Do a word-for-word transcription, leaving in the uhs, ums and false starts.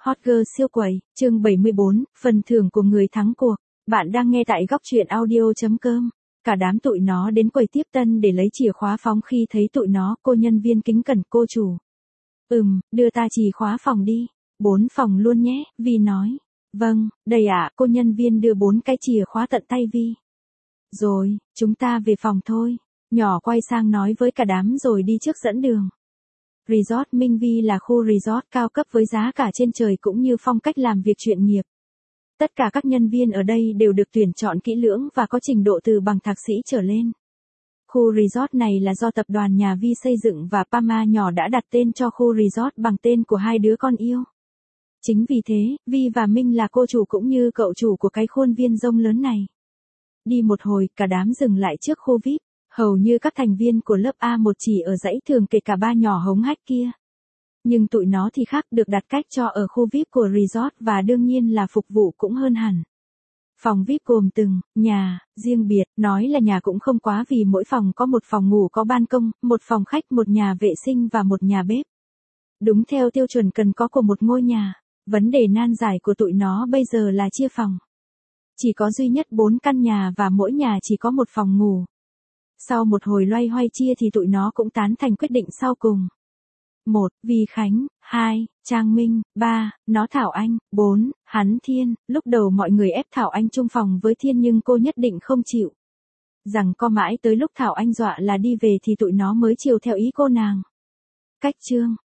Hot Girl siêu quẩy, chương bảy mươi bốn, phần thưởng của người thắng cuộc. Bạn đang nghe tại góc truyện audio chấm com. Cả đám tụi nó đến quầy tiếp tân để lấy chìa khóa phòng. Khi thấy tụi nó, cô nhân viên kính cẩn: cô chủ. Ừm, đưa ta chìa khóa phòng đi. Bốn phòng luôn nhé, Vi nói. Vâng, đây ạ, cô nhân viên đưa bốn cái chìa khóa tận tay Vi. Rồi, chúng ta về phòng thôi. Nhỏ quay sang nói với cả đám rồi đi trước dẫn đường. Resort Minh Vi là khu resort cao cấp với giá cả trên trời cũng như phong cách làm việc chuyên nghiệp. Tất cả các nhân viên ở đây đều được tuyển chọn kỹ lưỡng và có trình độ từ bằng thạc sĩ trở lên. Khu resort này là do tập đoàn nhà Vi xây dựng và Pama nhỏ đã đặt tên cho khu resort bằng tên của hai đứa con yêu. Chính vì thế, Vi và Minh là cô chủ cũng như cậu chủ của cái khuôn viên rông lớn này. Đi một hồi, cả đám dừng lại trước khu vi ai pi. Hầu như các thành viên của lớp A một chỉ ở dãy thường kể cả ba nhỏ hống hách kia. Nhưng tụi nó thì khác, được đặt cách cho ở khu vi ai pi của resort và đương nhiên là phục vụ cũng hơn hẳn. Phòng vi ai pi gồm từng nhà riêng biệt, nói là nhà cũng không quá vì mỗi phòng có một phòng ngủ có ban công, một phòng khách, một nhà vệ sinh và một nhà bếp. Đúng theo tiêu chuẩn cần có của một ngôi nhà. Vấn đề nan giải của tụi nó bây giờ là chia phòng. Chỉ có duy nhất bốn căn nhà và mỗi nhà chỉ có một phòng ngủ. Sau một hồi loay hoay chia thì tụi nó cũng tán thành quyết định sau cùng. một. Vi Khánh. hai. Trang Minh. ba. Nó Thảo Anh. bốn. Hắn Thiên. Lúc đầu mọi người ép Thảo Anh chung phòng với Thiên nhưng cô nhất định không chịu. Rằng co mãi tới lúc Thảo Anh dọa là đi về thì tụi nó mới chiều theo ý cô nàng. Cách chương.